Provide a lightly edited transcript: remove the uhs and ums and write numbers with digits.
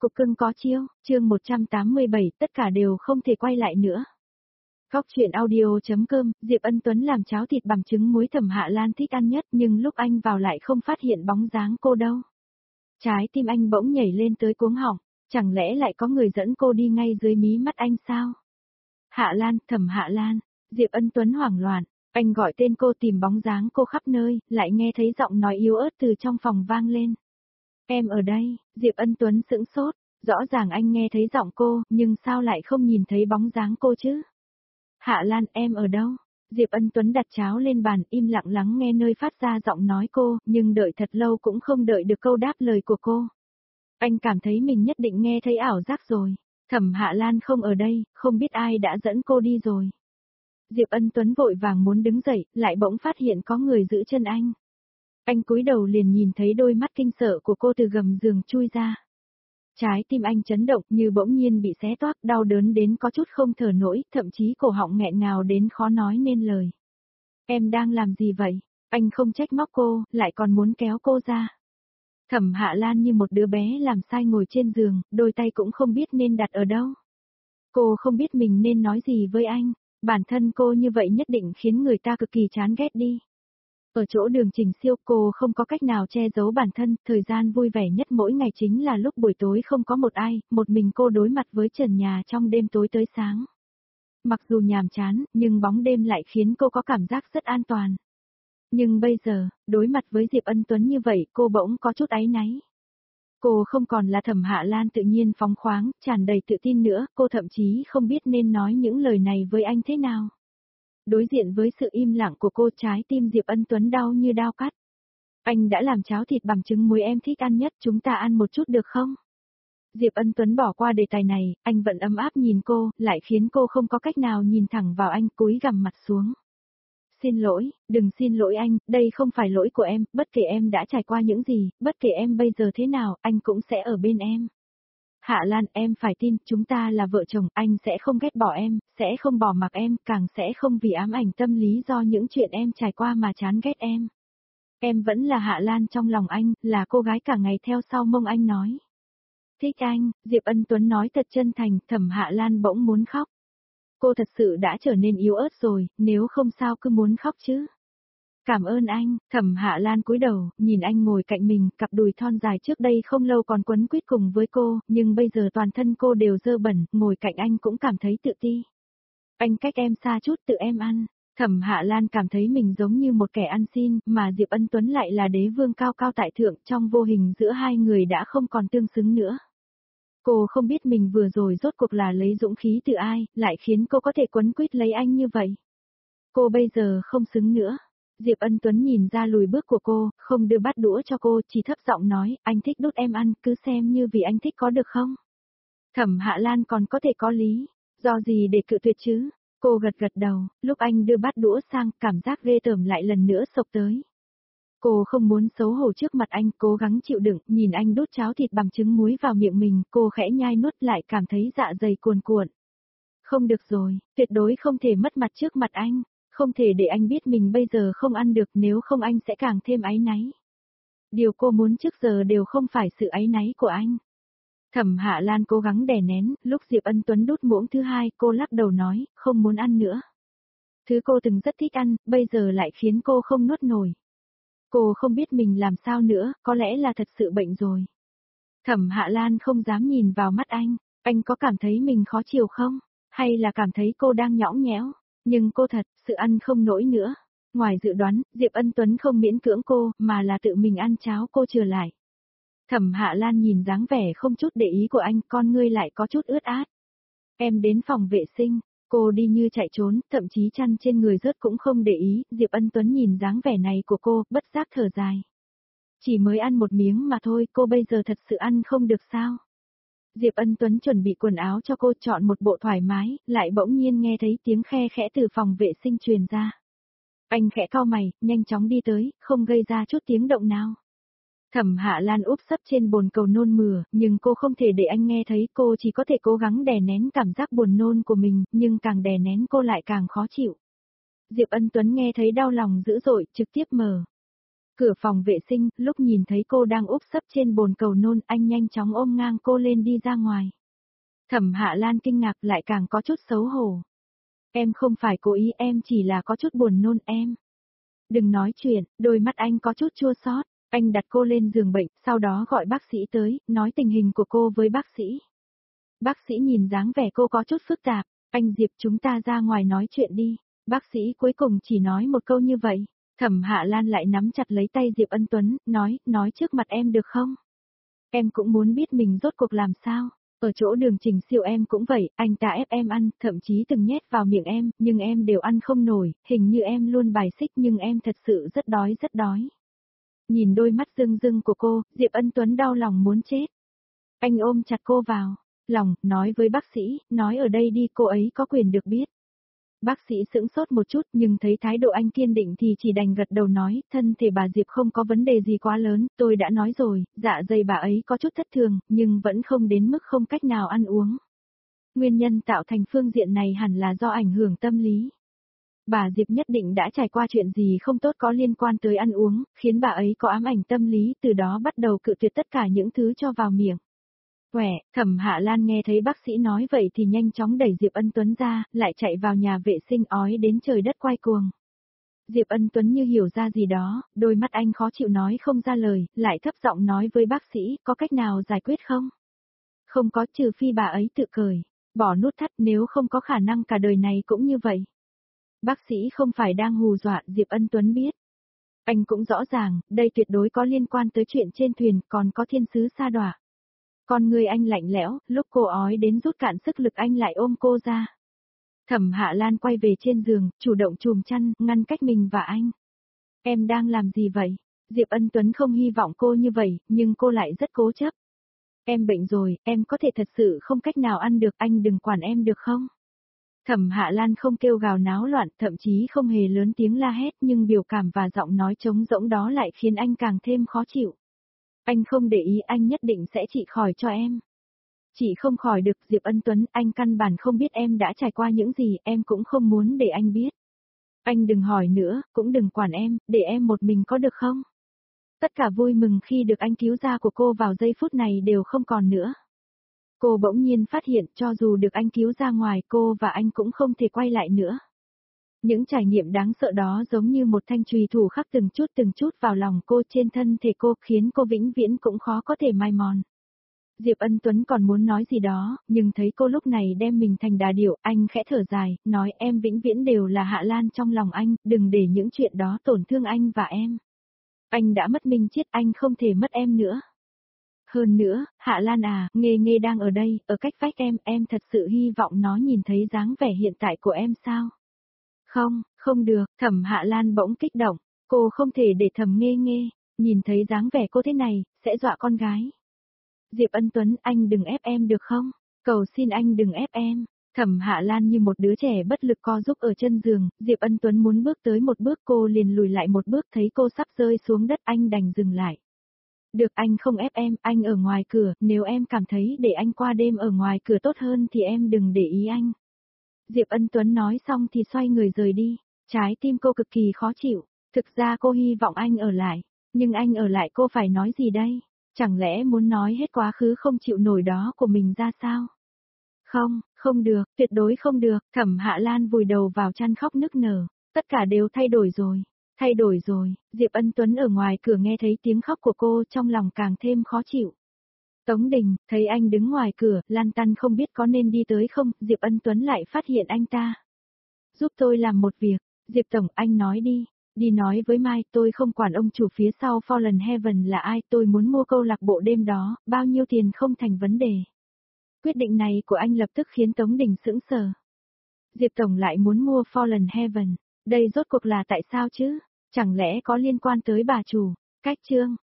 cục cưng có chiêu, chương 187, tất cả đều không thể quay lại nữa. Góc truyện audio.com, Diệp Ân Tuấn làm cháo thịt bằng trứng muối Thẩm Hạ Lan thích ăn nhất, nhưng lúc anh vào lại không phát hiện bóng dáng cô đâu. Trái tim anh bỗng nhảy lên tới cuống họng, chẳng lẽ lại có người dẫn cô đi ngay dưới mí mắt anh sao? Hạ Lan, Thẩm Hạ Lan, Diệp Ân Tuấn hoảng loạn, anh gọi tên cô tìm bóng dáng cô khắp nơi, lại nghe thấy giọng nói yếu ớt từ trong phòng vang lên. Em ở đây, Diệp Ân Tuấn sững sốt, rõ ràng anh nghe thấy giọng cô, nhưng sao lại không nhìn thấy bóng dáng cô chứ? Hạ Lan, em ở đâu? Diệp Ân Tuấn đặt cháo lên bàn, im lặng lắng nghe nơi phát ra giọng nói cô, nhưng đợi thật lâu cũng không đợi được câu đáp lời của cô. Anh cảm thấy mình nhất định nghe thấy ảo giác rồi. Thẩm Hạ Lan không ở đây, không biết ai đã dẫn cô đi rồi. Diệp Ân Tuấn vội vàng muốn đứng dậy, lại bỗng phát hiện có người giữ chân anh. Anh cúi đầu liền nhìn thấy đôi mắt kinh sợ của cô từ gầm giường chui ra. Trái tim anh chấn động như bỗng nhiên bị xé toác, đau đớn đến có chút không thở nổi, thậm chí cổ họng nghẹn ngào đến khó nói nên lời. Em đang làm gì vậy? Anh không trách móc cô, lại còn muốn kéo cô ra. Thẩm Hạ Lan như một đứa bé làm sai ngồi trên giường, đôi tay cũng không biết nên đặt ở đâu. Cô không biết mình nên nói gì với anh, bản thân cô như vậy nhất định khiến người ta cực kỳ chán ghét đi. Ở chỗ Đường Trình Siêu cô không có cách nào che giấu bản thân, thời gian vui vẻ nhất mỗi ngày chính là lúc buổi tối không có một ai, một mình cô đối mặt với trần nhà trong đêm tối tới sáng. Mặc dù nhàm chán, nhưng bóng đêm lại khiến cô có cảm giác rất an toàn. Nhưng bây giờ, đối mặt với Diệp Ân Tuấn như vậy, cô bỗng có chút áy náy. Cô không còn là Thẩm Hạ Lan tự nhiên phóng khoáng, tràn đầy tự tin nữa, cô thậm chí không biết nên nói những lời này với anh thế nào. Đối diện với sự im lặng của cô, trái tim Diệp Ân Tuấn đau như đao cắt. Anh đã làm cháo thịt bằng trứng muối em thích ăn nhất, chúng ta ăn một chút được không? Diệp Ân Tuấn bỏ qua đề tài này, anh vẫn ấm áp nhìn cô, lại khiến cô không có cách nào nhìn thẳng vào anh, cúi gằm mặt xuống. Xin lỗi, đừng xin lỗi anh, đây không phải lỗi của em, bất kể em đã trải qua những gì, bất kể em bây giờ thế nào, anh cũng sẽ ở bên em. Hạ Lan, em phải tin, chúng ta là vợ chồng, anh sẽ không ghét bỏ em, sẽ không bỏ mặc em, càng sẽ không vì ám ảnh tâm lý do những chuyện em trải qua mà chán ghét em. Em vẫn là Hạ Lan trong lòng anh, là cô gái cả ngày theo sau mông anh nói. Thích anh, Diệp Ân Tuấn nói thật chân thành, Thẩm Hạ Lan bỗng muốn khóc. Cô thật sự đã trở nên yếu ớt rồi, nếu không sao cứ muốn khóc chứ. Cảm ơn anh, Thẩm Hạ Lan cúi đầu, nhìn anh ngồi cạnh mình, cặp đùi thon dài trước đây không lâu còn quấn quýt cùng với cô, nhưng bây giờ toàn thân cô đều dơ bẩn, ngồi cạnh anh cũng cảm thấy tự ti. Anh cách em xa chút, tự em ăn. Thẩm Hạ Lan cảm thấy mình giống như một kẻ ăn xin, mà Diệp Ân Tuấn lại là đế vương cao cao tại thượng, trong vô hình giữa hai người đã không còn tương xứng nữa. Cô không biết mình vừa rồi rốt cuộc là lấy dũng khí từ ai, lại khiến cô có thể quấn quýt lấy anh như vậy. Cô bây giờ không xứng nữa. Diệp Ân Tuấn nhìn ra lùi bước của cô, không đưa bát đũa cho cô, chỉ thấp giọng nói, anh thích đút em ăn, cứ xem như vì anh thích có được không? Thẩm Hạ Lan còn có thể có lý, do gì để cự tuyệt chứ? Cô gật gật đầu, lúc anh đưa bát đũa sang, cảm giác ghê tởm lại lần nữa sộc tới. Cô không muốn xấu hổ trước mặt anh, cố gắng chịu đựng, nhìn anh đút cháo thịt bằng trứng muối vào miệng mình, cô khẽ nhai nuốt lại cảm thấy dạ dày cuồn cuộn. Không được rồi, tuyệt đối không thể mất mặt trước mặt anh, không thể để anh biết mình bây giờ không ăn được, nếu không anh sẽ càng thêm áy náy. Điều cô muốn trước giờ đều không phải sự áy náy của anh. Thẩm Hạ Lan cố gắng đè nén, lúc Diệp Ân Tuấn đút muỗng thứ hai, cô lắc đầu nói, không muốn ăn nữa. Thứ cô từng rất thích ăn, bây giờ lại khiến cô không nuốt nổi. Cô không biết mình làm sao nữa, có lẽ là thật sự bệnh rồi. Thẩm Hạ Lan không dám nhìn vào mắt anh có cảm thấy mình khó chịu không? Hay là cảm thấy cô đang nhõng nhẽo? Nhưng cô thật, sự ăn không nổi nữa. Ngoài dự đoán, Diệp Ân Tuấn không miễn cưỡng cô, mà là tự mình ăn cháo cô chừa lại. Thẩm Hạ Lan nhìn dáng vẻ không chút để ý của anh, con ngươi lại có chút ướt át. Em đến phòng vệ sinh, cô đi như chạy trốn, thậm chí chăn trên người rớt cũng không để ý, Diệp Ân Tuấn nhìn dáng vẻ này của cô, bất giác thở dài. Chỉ mới ăn một miếng mà thôi, cô bây giờ thật sự ăn không được sao? Diệp Ân Tuấn chuẩn bị quần áo cho cô, chọn một bộ thoải mái, lại bỗng nhiên nghe thấy tiếng khe khẽ từ phòng vệ sinh truyền ra. Anh khẽ cau mày, nhanh chóng đi tới, không gây ra chút tiếng động nào. Thẩm Hạ Lan úp sấp trên bồn cầu nôn mửa, nhưng cô không thể để anh nghe thấy, cô chỉ có thể cố gắng đè nén cảm giác buồn nôn của mình, nhưng càng đè nén cô lại càng khó chịu. Diệp Ân Tuấn nghe thấy đau lòng dữ dội, trực tiếp mở Cửa phòng vệ sinh, lúc nhìn thấy cô đang úp sấp trên bồn cầu nôn, anh nhanh chóng ôm ngang cô lên đi ra ngoài. Thẩm Hạ Lan kinh ngạc lại càng có chút xấu hổ. Em không phải cố ý, em chỉ là có chút buồn nôn em. Đừng nói chuyện, đôi mắt anh có chút chua xót. Anh đặt cô lên giường bệnh, sau đó gọi bác sĩ tới, nói tình hình của cô với bác sĩ. Bác sĩ nhìn dáng vẻ cô có chút phức tạp, anh Diệp chúng ta ra ngoài nói chuyện đi. Bác sĩ cuối cùng chỉ nói một câu như vậy. Thẩm Hạ Lan lại nắm chặt lấy tay Diệp Ân Tuấn, nói trước mặt em được không? Em cũng muốn biết mình rốt cuộc làm sao. Ở chỗ Đường Trình Siêu em cũng vậy, anh ta ép em ăn, thậm chí từng nhét vào miệng em, nhưng em đều ăn không nổi, hình như em luôn bài xích nhưng em thật sự rất đói rất đói. Nhìn đôi mắt rưng rưng của cô, Diệp Ân Tuấn đau lòng muốn chết. Anh ôm chặt cô vào lòng, nói với bác sĩ, nói ở đây đi cô ấy có quyền được biết. Bác sĩ sững sốt một chút nhưng thấy thái độ anh kiên định thì chỉ đành gật đầu nói, thân thể bà Diệp không có vấn đề gì quá lớn, tôi đã nói rồi, dạ dày bà ấy có chút thất thường, nhưng vẫn không đến mức không cách nào ăn uống. Nguyên nhân tạo thành phương diện này hẳn là do ảnh hưởng tâm lý. Bà Diệp nhất định đã trải qua chuyện gì không tốt có liên quan tới ăn uống, khiến bà ấy có ám ảnh tâm lý, từ đó bắt đầu cự tuyệt tất cả những thứ cho vào miệng. Quẻ, Thẩm Hạ Lan nghe thấy bác sĩ nói vậy thì nhanh chóng đẩy Diệp Ân Tuấn ra, lại chạy vào nhà vệ sinh ói đến trời đất quay cuồng. Diệp Ân Tuấn như hiểu ra gì đó, đôi mắt anh khó chịu nói không ra lời, lại thấp giọng nói với bác sĩ, có cách nào giải quyết không? Không có, trừ phi bà ấy tự cởi, bỏ nút thắt, nếu không có khả năng cả đời này cũng như vậy. Bác sĩ không phải đang hù dọa, Diệp Ân Tuấn biết. Anh cũng rõ ràng, đây tuyệt đối có liên quan tới chuyện trên thuyền, còn có thiên sứ sa đọa. Con người anh lạnh lẽo, lúc cô ói đến rút cạn sức lực anh lại ôm cô ra. Thẩm Hạ Lan quay về trên giường, chủ động chùm chăn, ngăn cách mình và anh. Em đang làm gì vậy? Diệp Ân Tuấn không hy vọng cô như vậy, nhưng cô lại rất cố chấp. Em bệnh rồi, em có thể thật sự không cách nào ăn được, anh đừng quản em được không? Thẩm Hạ Lan không kêu gào náo loạn, thậm chí không hề lớn tiếng la hét, nhưng biểu cảm và giọng nói trống rỗng đó lại khiến anh càng thêm khó chịu. Anh không để ý, anh nhất định sẽ trị khỏi cho em. Chị không khỏi được, Diệp Ân Tuấn, anh căn bản không biết em đã trải qua những gì, em cũng không muốn để anh biết. Anh đừng hỏi nữa, cũng đừng quản em, để em một mình có được không? Tất cả vui mừng khi được anh cứu ra của cô vào giây phút này đều không còn nữa. Cô bỗng nhiên phát hiện cho dù được anh cứu ra ngoài cô và anh cũng không thể quay lại nữa. Những trải nghiệm đáng sợ đó giống như một thanh chùy thủ khắc từng chút vào lòng cô trên thân thể cô khiến cô vĩnh viễn cũng khó có thể mai mòn. Diệp Ân Tuấn còn muốn nói gì đó, nhưng thấy cô lúc này đem mình thành đà điểu, anh khẽ thở dài, nói em vĩnh viễn đều là Hạ Lan trong lòng anh, đừng để những chuyện đó tổn thương anh và em. Anh đã mất Minh Chiết, anh không thể mất em nữa. Hơn nữa, Hạ Lan à, Nghê Nghê đang ở đây, ở cách vách em thật sự hy vọng nó nhìn thấy dáng vẻ hiện tại của em sao? Không, không được, Thẩm Hạ Lan bỗng kích động, cô không thể để Thẩm Nghê Nghê, nhìn thấy dáng vẻ cô thế này, sẽ dọa con gái. Diệp Ân Tuấn, anh đừng ép em được không? Cầu xin anh đừng ép em. Thẩm Hạ Lan như một đứa trẻ bất lực co giúp ở chân giường, Diệp Ân Tuấn muốn bước tới một bước cô liền lùi lại một bước thấy cô sắp rơi xuống đất anh đành dừng lại. Được anh không ép em, anh ở ngoài cửa, nếu em cảm thấy để anh qua đêm ở ngoài cửa tốt hơn thì em đừng để ý anh. Diệp Ân Tuấn nói xong thì xoay người rời đi, trái tim cô cực kỳ khó chịu, thực ra cô hy vọng anh ở lại, nhưng anh ở lại cô phải nói gì đây? Chẳng lẽ muốn nói hết quá khứ không chịu nổi đó của mình ra sao? Không, không được, tuyệt đối không được, Thẩm Hạ Lan vùi đầu vào chăn khóc nức nở, tất cả đều thay đổi rồi. Thay đổi rồi, Diệp Ân Tuấn ở ngoài cửa nghe thấy tiếng khóc của cô trong lòng càng thêm khó chịu. Tống Đình, thấy anh đứng ngoài cửa, lan tăn không biết có nên đi tới không, Diệp Ân Tuấn lại phát hiện anh ta. Giúp tôi làm một việc, Diệp Tổng, anh nói đi, đi nói với Mai, tôi không quản ông chủ phía sau Fallen Heaven là ai, tôi muốn mua câu lạc bộ đêm đó, bao nhiêu tiền không thành vấn đề. Quyết định này của anh lập tức khiến Tống Đình sững sờ. Diệp Tổng lại muốn mua Fallen Heaven, đây rốt cuộc là tại sao chứ? Chẳng lẽ có liên quan tới bà chủ? Cách chương